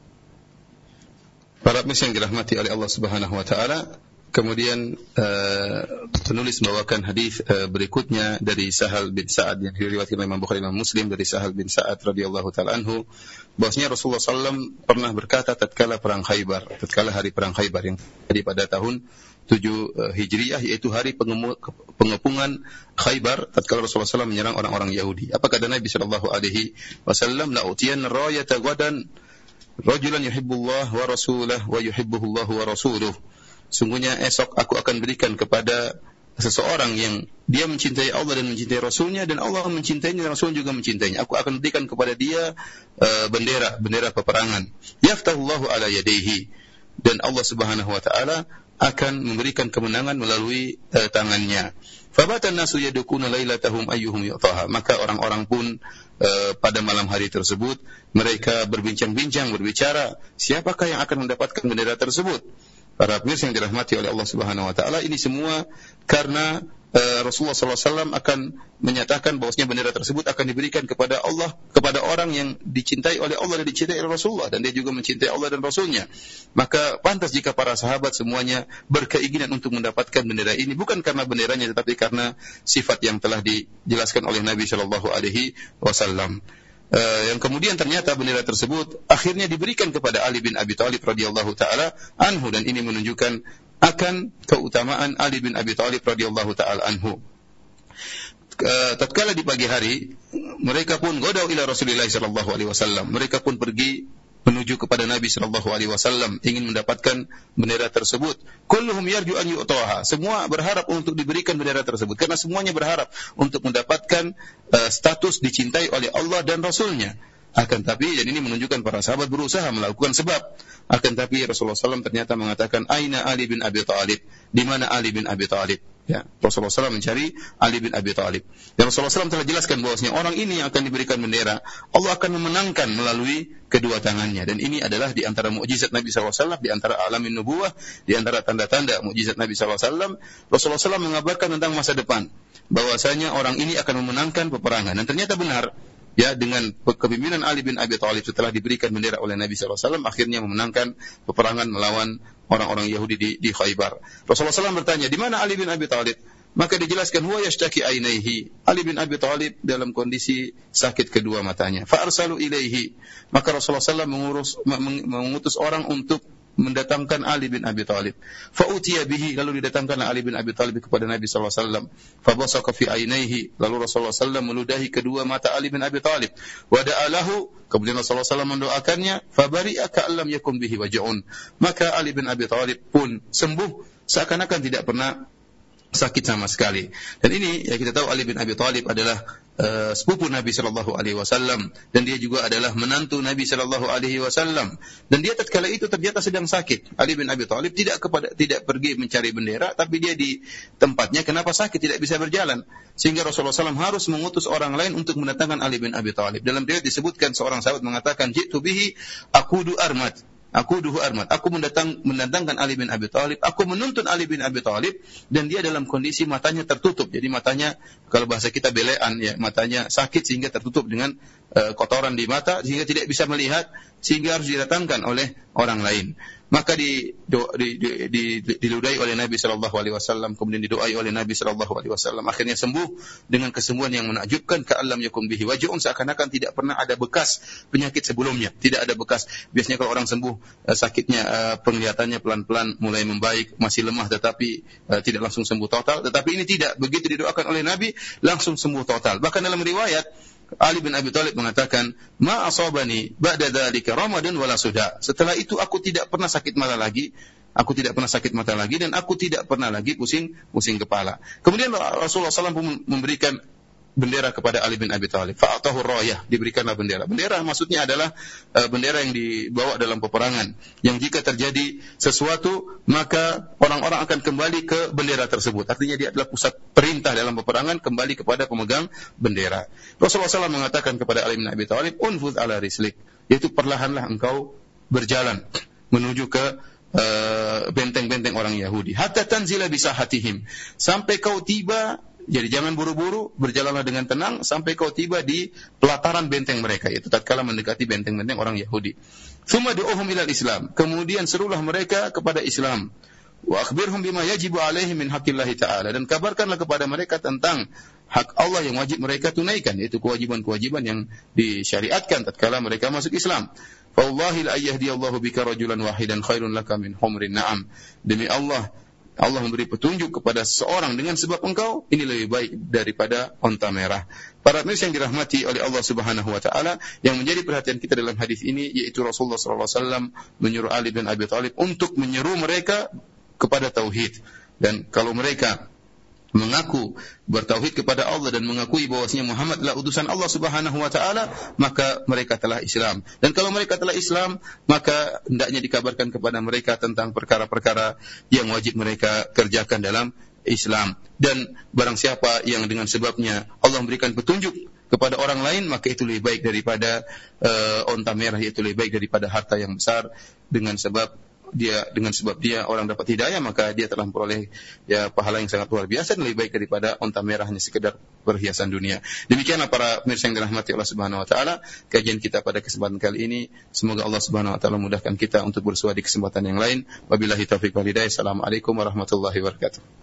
Para pemirsa yang dirahmati oleh Allah Subhanahu wa taala, kemudian uh, penulis membawakan hadis uh, berikutnya dari Sahal bin Sa'ad yang diriwayatkan oleh Imam Bukhari dan Muslim dari Sahal bin Sa'ad radhiyallahu taala anhu, bahwasanya Rasulullah sallallahu alaihi wasallam pernah berkata tatkala perang Khaybar, tatkala hari perang Khaybar yang terjadi pada tahun tujuh uh, Hijriyah, yaitu hari pengepungan Khaybar, tatkala Rasulullah sallallahu alaihi wasallam menyerang orang-orang Yahudi. Apa kata Nabi sallallahu alaihi wasallam? La utiyan rayata ghadan rajulan yuhibbullah wa rasulahu wa yuhibbuhullah wa rasuluh. Sungguhnya esok aku akan berikan kepada seseorang yang dia mencintai Allah dan mencintai Rasulnya, dan Allah mencintainya dan Rasul juga mencintainya. Aku akan berikan kepada dia uh, bendera, bendera peperangan. Yaftahullahu ala yadayhi, dan Allah Subhanahu wa taala akan memberikan kemenangan melalui uh, tangannya. Fabatan nasu yadukuna lailatahum ayyuhum yu'taha. Maka orang-orang pun uh, pada malam hari tersebut mereka berbincang-bincang, berbicara, siapakah yang akan mendapatkan bendera tersebut? Para pemirsa yang dirahmati oleh Allah Subhanahu wa taala, ini semua karena uh, Rasulullah sallallahu alaihi wasallam akan menyatakan bahwasanya bendera tersebut akan diberikan kepada Allah, kepada orang yang dicintai oleh Allah dan dicintai oleh Rasulullah, dan dia juga mencintai Allah dan Rasulnya. Maka pantas jika para sahabat semuanya berkeinginan untuk mendapatkan bendera ini, bukan karena benderanya tetapi karena sifat yang telah dijelaskan oleh Nabi sallallahu alaihi wasallam. Uh, yang kemudian ternyata bendera tersebut akhirnya diberikan kepada Ali bin Abi Thalib radhiyallahu taala anhu, dan ini menunjukkan akan keutamaan Ali bin Abi Thalib radhiyallahu taala anhu. Uh, tatkala di pagi hari mereka pun godau ila Rasulullah sallallahu alaihi wasallam, mereka pun pergi menuju kepada Nabi sallallahu alaihi wasallam ingin mendapatkan bendera tersebut. Kulluhum yarju an yu'taha. Semua berharap untuk diberikan bendera tersebut karena semuanya berharap untuk mendapatkan uh, status dicintai oleh Allah dan Rasulnya. Akan tapi, dan ini menunjukkan para sahabat berusaha melakukan sebab. Akan tapi Rasulullah sallallahu alaihi wasallam ternyata mengatakan, Aina Ali bin Abi Thalib? Di mana Ali bin Abi Thalib? Ya, Rasulullah sallallahu alaihi wasallam mencari Ali bin Abi Thalib. Dan Rasulullah sallallahu alaihi wasallam telah jelaskan bahwasanya orang ini yang akan diberikan bendera, Allah akan memenangkan melalui kedua tangannya. Dan ini adalah di antara mukjizat Nabi sallallahu alaihi wasallam, di antara alamin nubuwah, di antara tanda-tanda mukjizat Nabi sallallahu alaihi wasallam. Rasulullah sallallahu alaihi wasallam mengabarkan tentang masa depan, bahwasanya orang ini akan memenangkan peperangan. Dan ternyata benar. Ya, dengan kepemimpinan Ali bin Abi Thalib setelah diberikan bendera oleh Nabi sallallahu alaihi wasallam, akhirnya memenangkan peperangan melawan orang-orang Yahudi di, di Khaybar. Rasulullah sallallahu alaihi wasallam bertanya, di mana Ali bin Abi Thalib? Maka dijelaskan, huwa yashtaki ainaihi. Ali bin Abi Thalib dalam kondisi sakit kedua matanya. Fa arsalu ilaihi. Maka Rasulullah sallallahu alaihi wasallam mengutus orang untuk mendatangkan Ali bin Abi Thalib. Fa utiya bihi, lalu didatangkanlah Ali bin Abi Thalib kepada Nabi sallallahu alaihi wasallam. Fa basaqa fi ainaihi, lalu Rasulullah sallallahu alaihi wasallam meludahi kedua mata Ali bin Abi Thalib. Wa da'alahu, kemudian Rasulullah sallallahu alaihi wasallam mendoakannya, fa bari'a ka'allam yakun bihi waj'un. Maka Ali bin Abi Thalib pun sembuh seakan-akan tidak pernah sakit sama sekali. Dan ini ya, kita tahu Ali bin Abi Thalib adalah uh, sepupu Nabi sallallahu alaihi wasallam, dan dia juga adalah menantu Nabi sallallahu alaihi wasallam. Dan dia tatkala itu ternyata sedang sakit. Ali bin Abi Thalib tidak kepada tidak pergi mencari bendera, tapi dia di tempatnya kenapa sakit, tidak bisa berjalan. Sehingga Rasulullah sallallahu alaihi wasallam harus mengutus orang lain untuk mendatangkan Ali bin Abi Thalib. Dalam riwayat disebutkan seorang sahabat mengatakan, "Jitu bihi aqudu armad." Aku duhu armat, aku mendatang, mendatangkan Ali bin Abi Thalib, aku menuntun Ali bin Abi Thalib, dan dia dalam kondisi matanya tertutup. Jadi matanya, kalau bahasa kita belean, ya, matanya sakit sehingga tertutup dengan uh, kotoran di mata, sehingga tidak bisa melihat, sehingga harus didatangkan oleh orang lain. Maka di, do, di, di, di, di, diludai oleh Nabi sallallahu alaihi wasallam, kemudian didoai oleh Nabi sallallahu alaihi wasallam, akhirnya sembuh dengan kesembuhan yang menakjubkan, ka'allam yakun bihi waj'un, seakan-akan tidak pernah ada bekas penyakit sebelumnya, tidak ada bekas. Biasanya kalau orang sembuh, uh, sakitnya uh, penglihatannya pelan-pelan mulai membaik, masih lemah tetapi uh, tidak langsung sembuh total, tetapi ini tidak, begitu didoakan oleh Nabi langsung sembuh total. Bahkan dalam riwayat Ali bin Abi Thalib mengatakan, ma asabani ba'da dzalika ramadun wala suda. Setelah itu aku tidak pernah sakit mata lagi, aku tidak pernah sakit mata lagi, dan aku tidak pernah lagi pusing pusing kepala. Kemudian Rasulullah sallallahu alaihi wasallam memberikan bendera kepada Ali bin Abi Thalib. Fa'atahu rayah, diberikanlah bendera. Bendera maksudnya adalah uh, bendera yang dibawa dalam peperangan, yang jika terjadi sesuatu maka orang-orang akan kembali ke bendera tersebut. Artinya dia adalah pusat perintah dalam peperangan, kembali kepada pemegang bendera. Rasulullah sallallahu alaihi wasallam mengatakan kepada Ali bin Abi Thalib, unfuz ala rislik, yaitu perlahanlah engkau berjalan menuju ke uh, benteng-benteng orang Yahudi. Hatta tanzila bisahatihim, sampai kau tiba. Jadi jangan buru-buru, berjalanlah dengan tenang sampai kau tiba di pelataran benteng mereka, yaitu tatkala mendekati benteng-benteng orang Yahudi. Tsumma du'uhum ilal Islam, kemudian serulah mereka kepada Islam. Wa akhbirhum bima yajibu alaihim min haqqillahi ta'ala, dan kabarkanlah kepada mereka tentang hak Allah yang wajib mereka tunaikan, yaitu kewajiban-kewajiban yang disyariatkan tatkala mereka masuk Islam. Fa wallahi la yahdiyallahu bika rajulan wahidan khairun laka min humrin na'am. Demi Allah, Allah memberi petunjuk kepada seorang dengan sebab engkau, ini lebih baik daripada onta merah. Para pemirsa yang dirahmati oleh Allah Subhanahu wa taala, yang menjadi perhatian kita dalam hadis ini yaitu Rasulullah sallallahu alaihi wasallam menyuruh Ali bin Abi Thalib untuk menyeru mereka kepada tauhid. Dan kalau mereka mengaku bertauhid kepada Allah dan mengakui bahwasanya Muhammad adalah utusan Allah Subhanahu wa taala, maka mereka telah Islam. Dan kalau mereka telah Islam, maka hendaknya dikabarkan kepada mereka tentang perkara-perkara yang wajib mereka kerjakan dalam Islam. Dan barang siapa yang dengan sebabnya Allah memberikan petunjuk kepada orang lain, maka itu lebih baik daripada uh, onta merah, yaitu lebih baik daripada harta yang besar. Dengan sebab dia dengan sebab dia orang dapat hidayah, maka dia telah memperoleh ya pahala yang sangat luar biasa dan lebih baik daripada onta merah hanya sekedar perhiasan dunia. Demikianlah para pemirsa yang dirahmati Allah Subhanahu wa taala, kajian kita pada kesempatan kali ini. Semoga Allah Subhanahu wa taala mudahkan kita untuk bersua di kesempatan yang lain. Wabillahi taufiq wal hidayah. Assalamualaikum warahmatullahi wabarakatuh.